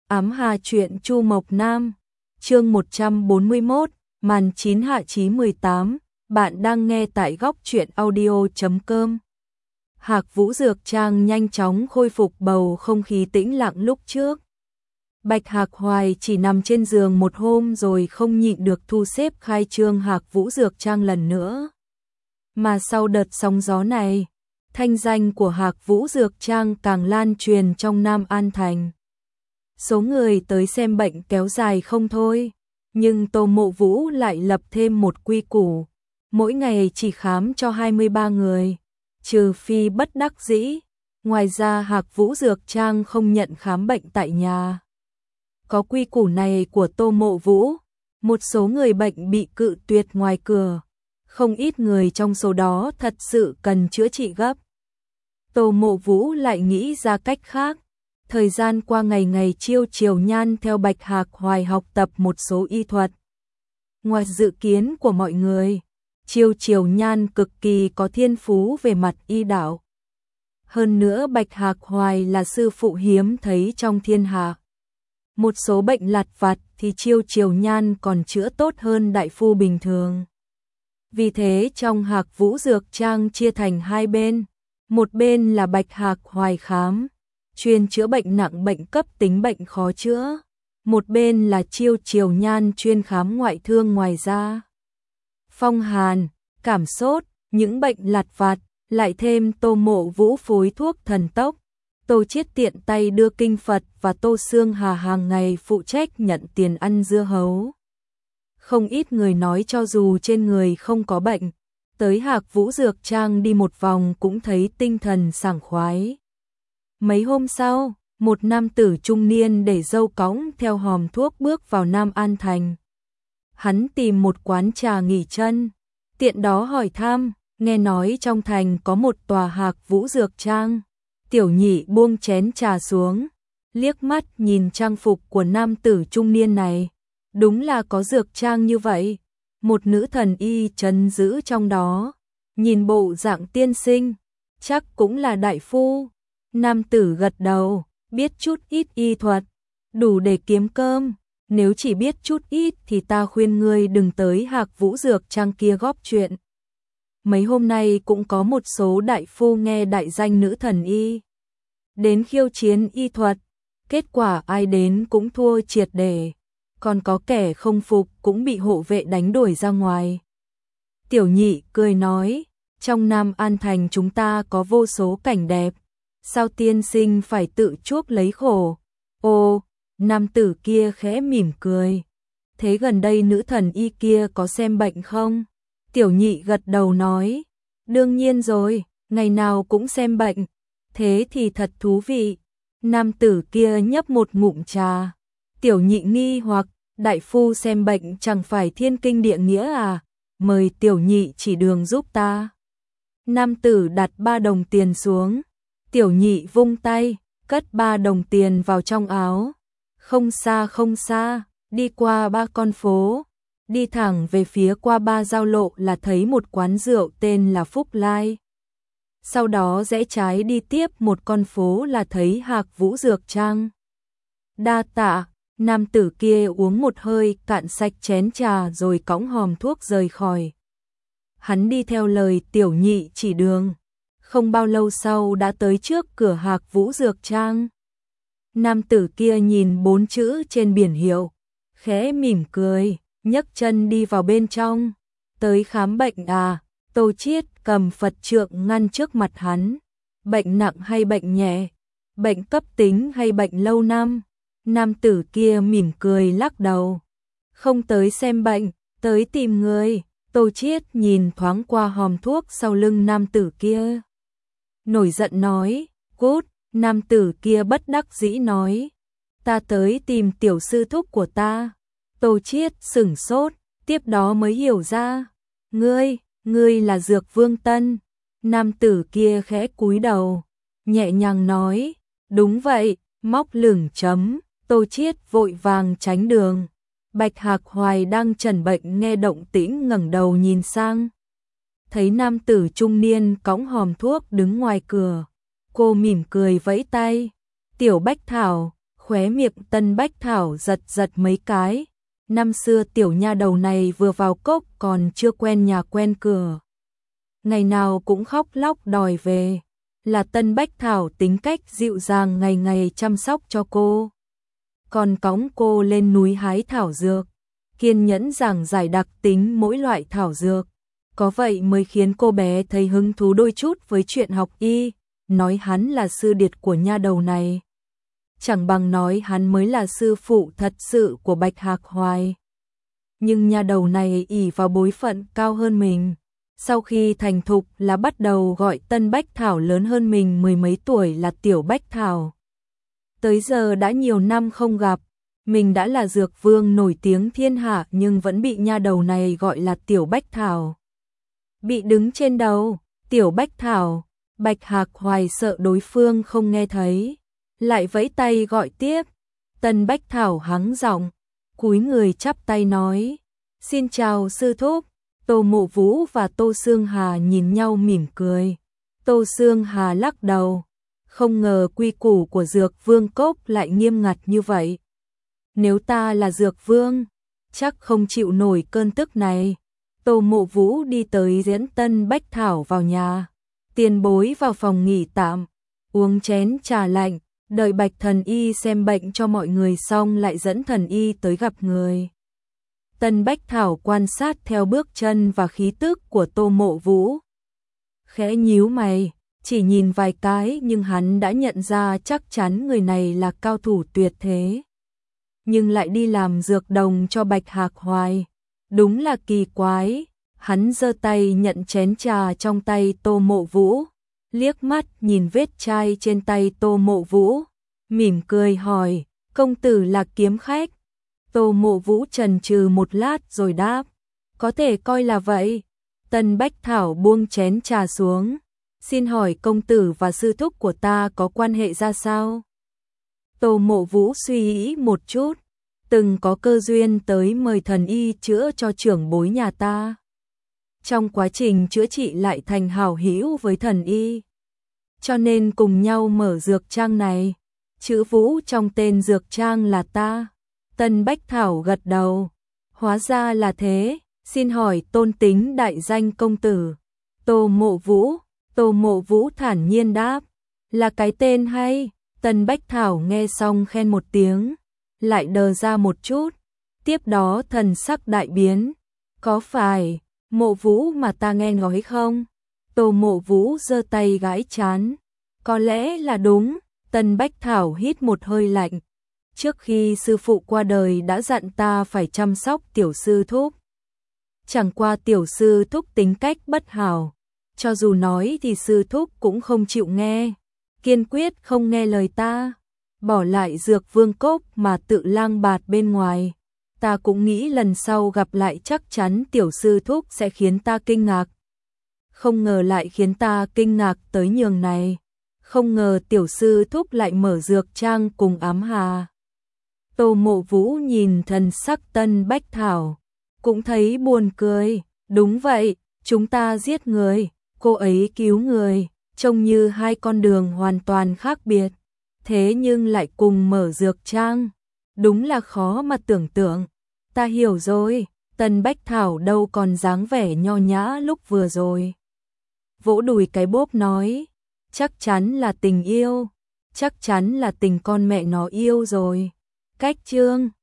Ám Hà truyện Chu Mộc Nam, chương 141, màn 9 hạ chí 18, bạn đang nghe tại góc truyện audio.com. Hạc Vũ Dược Trang nhanh chóng khôi phục bầu không khí tĩnh lặng lúc trước. Bạch Hạc Hoài chỉ nằm trên giường một hôm rồi không nhịn được thu xếp khai trương Hạc Vũ Dược Trang lần nữa. Mà sau đợt sóng gió này, thanh danh của Hạc Vũ Dược Trang càng lan truyền trong Nam An Thành. Số người tới xem bệnh kéo dài không thôi, nhưng Tô Mộ Vũ lại lập thêm một quy củ, mỗi ngày chỉ khám cho 23 người, trừ phi bất đắc dĩ. Ngoài ra Hạc Vũ Dược Trang không nhận khám bệnh tại nhà. Có quy củ này của Tô Mộ Vũ, một số người bệnh bị cự tuyệt ngoài cửa, không ít người trong số đó thật sự cần chữa trị gấp. Tô Mộ Vũ lại nghĩ ra cách khác. Thời gian qua ngày ngày Chiêu Triều Nhan theo Bạch Hạc Hoài học tập một số y thuật. Ngoài dự kiến của mọi người, Chiêu Triều Nhan cực kỳ có thiên phú về mặt y đạo. Hơn nữa Bạch Hạc Hoài là sư phụ hiếm thấy trong thiên hạ. Một số bệnh lặt vặt thì Chiêu Triều Nhan còn chữa tốt hơn đại phu bình thường. Vì thế trong Hạc Vũ Dược Trang chia thành hai bên. Một bên là Bạch Hạc Hoài khám, chuyên chữa bệnh nặng bệnh cấp tính bệnh khó chữa. Một bên là Chiêu Triều Nhan chuyên khám ngoại thương ngoài da. Phong hàn, cảm sốt, những bệnh lặt vặt, lại thêm Tô Mộ Vũ phối thuốc thần tốc. Tô Chiết tiện tay đưa kinh Phật và Tô Sương Hà hàng ngày phụ trách nhận tiền ăn dưa hấu. Không ít người nói cho dù trên người không có bệnh, tới Hạc Vũ Dược Trang đi một vòng cũng thấy tinh thần sảng khoái. Mấy hôm sau, một nam tử trung niên để râu cõng theo hòm thuốc bước vào Nam An Thành. Hắn tìm một quán trà nghỉ chân, tiện đó hỏi thăm, nghe nói trong thành có một tòa Hạc Vũ Dược Trang. Tiểu Nhị buông chén trà xuống, liếc mắt nhìn trang phục của nam tử trung niên này. Đúng là có dược trang như vậy, một nữ thần y trấn giữ trong đó, nhìn bộ dạng tiên sinh, chắc cũng là đại phu. Nam tử gật đầu, biết chút ít y thuật, đủ để kiếm cơm, nếu chỉ biết chút ít thì ta khuyên ngươi đừng tới Hạc Vũ Dược Trang kia góp chuyện. Mấy hôm nay cũng có một số đại phu nghe đại danh nữ thần y đến khiêu chiến y thuật, kết quả ai đến cũng thua triệt để, còn có kẻ không phục cũng bị hộ vệ đánh đuổi ra ngoài. Tiểu Nhị cười nói, trong Nam An Thành chúng ta có vô số cảnh đẹp, sao tiên sinh phải tự chuốc lấy khổ? Ô, nam tử kia khẽ mỉm cười. Thế gần đây nữ thần y kia có xem bệnh không? Tiểu Nhị gật đầu nói, đương nhiên rồi, ngày nào cũng xem bệnh. Thế thì thật thú vị. Nam tử kia nhấp một ngụm trà. Tiểu Nhị nghi hoặc, đại phu xem bệnh chẳng phải thiên kinh địa nghĩa à? Mời Tiểu Nhị chỉ đường giúp ta. Nam tử đặt 3 đồng tiền xuống. Tiểu Nhị vung tay, cất 3 đồng tiền vào trong áo. Không xa, đi qua 3 con phố, đi thẳng về phía qua 3 giao lộ là thấy một quán rượu tên là Phúc Lai. Sau đó rẽ trái đi tiếp một con phố là thấy Hạc Vũ Dược Trang. Đa tạ, nam tử kia uống một hơi cạn sạch chén trà rồi cõng hòm thuốc rời khỏi. Hắn đi theo lời Tiểu Nhị chỉ đường. Không bao lâu sau đã tới trước cửa Hạc Vũ Dược Trang. Nam tử kia nhìn 4 chữ trên biển hiệu, khẽ mỉm cười, nhấc chân đi vào bên trong. Tới khám bệnh à? Tô Chiết cầm Phật trượng ngăn trước mặt hắn. Bệnh nặng hay bệnh nhẹ? Bệnh cấp tính hay bệnh lâu năm? Nam tử kia mỉm cười lắc đầu. Không tới xem bệnh, tới tìm người. Tô Chiết nhìn thoáng qua hòm thuốc sau lưng nam tử kia. Nổi giận nói, cút. Nam tử kia bất đắc dĩ nói, ta tới tìm tiểu sư thúc của ta. Tô Chiết sửng sốt, tiếp đó mới hiểu ra, ngươi là Dược Vương Tân. Nam tử kia khẽ cúi đầu, nhẹ nhàng nói, đúng vậy, móc lửng chấm. Tô Chiết vội vàng tránh đường. Bạch Hạc Hoài đang chẩn bệnh nghe động tĩnh ngẩng đầu nhìn sang, thấy nam tử trung niên cõng hòm thuốc đứng ngoài cửa. Cô mỉm cười vẫy tay, Tiểu Bách Thảo, Khóe miệng Tân Bách Thảo giật giật mấy cái. Năm xưa tiểu nha đầu này vừa vào cốc còn chưa quen nhà quen cửa. Ngày nào cũng khóc lóc đòi về. Là Tân Bách Thảo tính cách dịu dàng ngày ngày chăm sóc cho cô. Còn cõng cô lên núi hái thảo dược. Kiên nhẫn giảng giải đặc tính mỗi loại thảo dược. Có vậy mới khiến cô bé thấy hứng thú đôi chút với chuyện học y. Nói hắn là sư điệt của nha đầu này. Chẳng bằng nói hắn mới là sư phụ thật sự của Bạch Hạc Hoài. Nhưng nha đầu này ỷ vào bối phận cao hơn mình. Sau khi thành thục là bắt đầu gọi Tân Bách Thảo lớn hơn mình mười mấy tuổi là Tiểu Bách Thảo. Tới giờ đã nhiều năm không gặp, mình đã là dược vương nổi tiếng thiên hạ nhưng vẫn bị nha đầu này gọi là Tiểu Bách Thảo. Bị đứng trên đầu, Tiểu Bách Thảo, Bạch Hạc Hoài sợ đối phương không nghe thấy, lại vẫy tay gọi tiếp. Tân Bách Thảo hắng giọng, cúi người chắp tay nói, xin chào sư thúc. Tô Mộ Vũ và Tô Sương Hà nhìn nhau mỉm cười. Tô Sương Hà lắc đầu, không ngờ quy củ của Dược Vương Cốc lại nghiêm ngặt như vậy. Nếu ta là Dược Vương, chắc không chịu nổi cơn tức này. Tô Mộ Vũ đi tới dẫn Tân Bách Thảo vào nhà. Tiền bối vào phòng nghỉ tạm, uống chén trà lạnh, đợi Bạch thần y xem bệnh cho mọi người xong lại dẫn thần y tới gặp người. Tân Bách Thảo quan sát theo bước chân và khí tức của Tô Mộ Vũ. Khẽ nhíu mày, chỉ nhìn vài cái nhưng hắn đã nhận ra chắc chắn người này là cao thủ tuyệt thế. Nhưng lại đi làm dược đồng cho Bạch Hạc Hoài. Đúng là kỳ quái. Hắn giơ tay nhận chén trà trong tay Tô Mộ Vũ. Liếc mắt nhìn vết chai trên tay Tô Mộ Vũ. Mỉm cười hỏi, công tử là kiếm khách. Tô Mộ Vũ chần chừ một lát rồi đáp, có thể coi là vậy. Tân Bách Thảo buông chén trà xuống, xin hỏi công tử và sư thúc của ta có quan hệ ra sao? Tô Mộ Vũ suy nghĩ một chút, từng có cơ duyên tới mời thần y chữa cho trưởng bối nhà ta. Trong quá trình chữa trị lại thành hảo hữu với thần y, cho nên cùng nhau mở dược trang này. Chữ Vũ trong tên dược trang là ta. Tân Bách Thảo gật đầu. Hóa ra là thế, xin hỏi tôn tính đại danh công tử. Tô Mộ Vũ thản nhiên đáp, là cái tên hay. Tân Bách Thảo nghe xong khen một tiếng, lại đờ ra một chút, tiếp đó thần sắc đại biến. Có phải Mộ Vũ mà ta nghe nói không? Tô Mộ Vũ giơ tay gãi trán, có lẽ là đúng. Tân Bách Thảo hít một hơi lạnh. Trước khi sư phụ qua đời đã dặn ta phải chăm sóc tiểu sư thúc. Chẳng qua tiểu sư thúc tính cách bất hảo, cho dù nói thì sư thúc cũng không chịu nghe, kiên quyết không nghe lời ta, bỏ lại Dược Vương Cốc mà tự lang bạt bên ngoài. Ta cũng nghĩ lần sau gặp lại chắc chắn tiểu sư thúc sẽ khiến ta kinh ngạc. Không ngờ lại khiến ta kinh ngạc tới nhường này. Không ngờ tiểu sư thúc lại mở dược trang cùng Ám Hà. Tô Mộ Vũ nhìn thần sắc Tân Bách Thảo, cũng thấy buồn cười. Đúng vậy, chúng ta giết người, cô ấy cứu người, trông như hai con đường hoàn toàn khác biệt. Thế nhưng lại cùng mở dược trang, đúng là khó mà tưởng tượng. Ta hiểu rồi, Tân Bách Thảo đâu còn dáng vẻ nho nhã lúc vừa rồi. Vỗ đùi cái bốp nói, chắc chắn là tình yêu, chắc chắn là tình con mẹ nó yêu rồi. Cách chương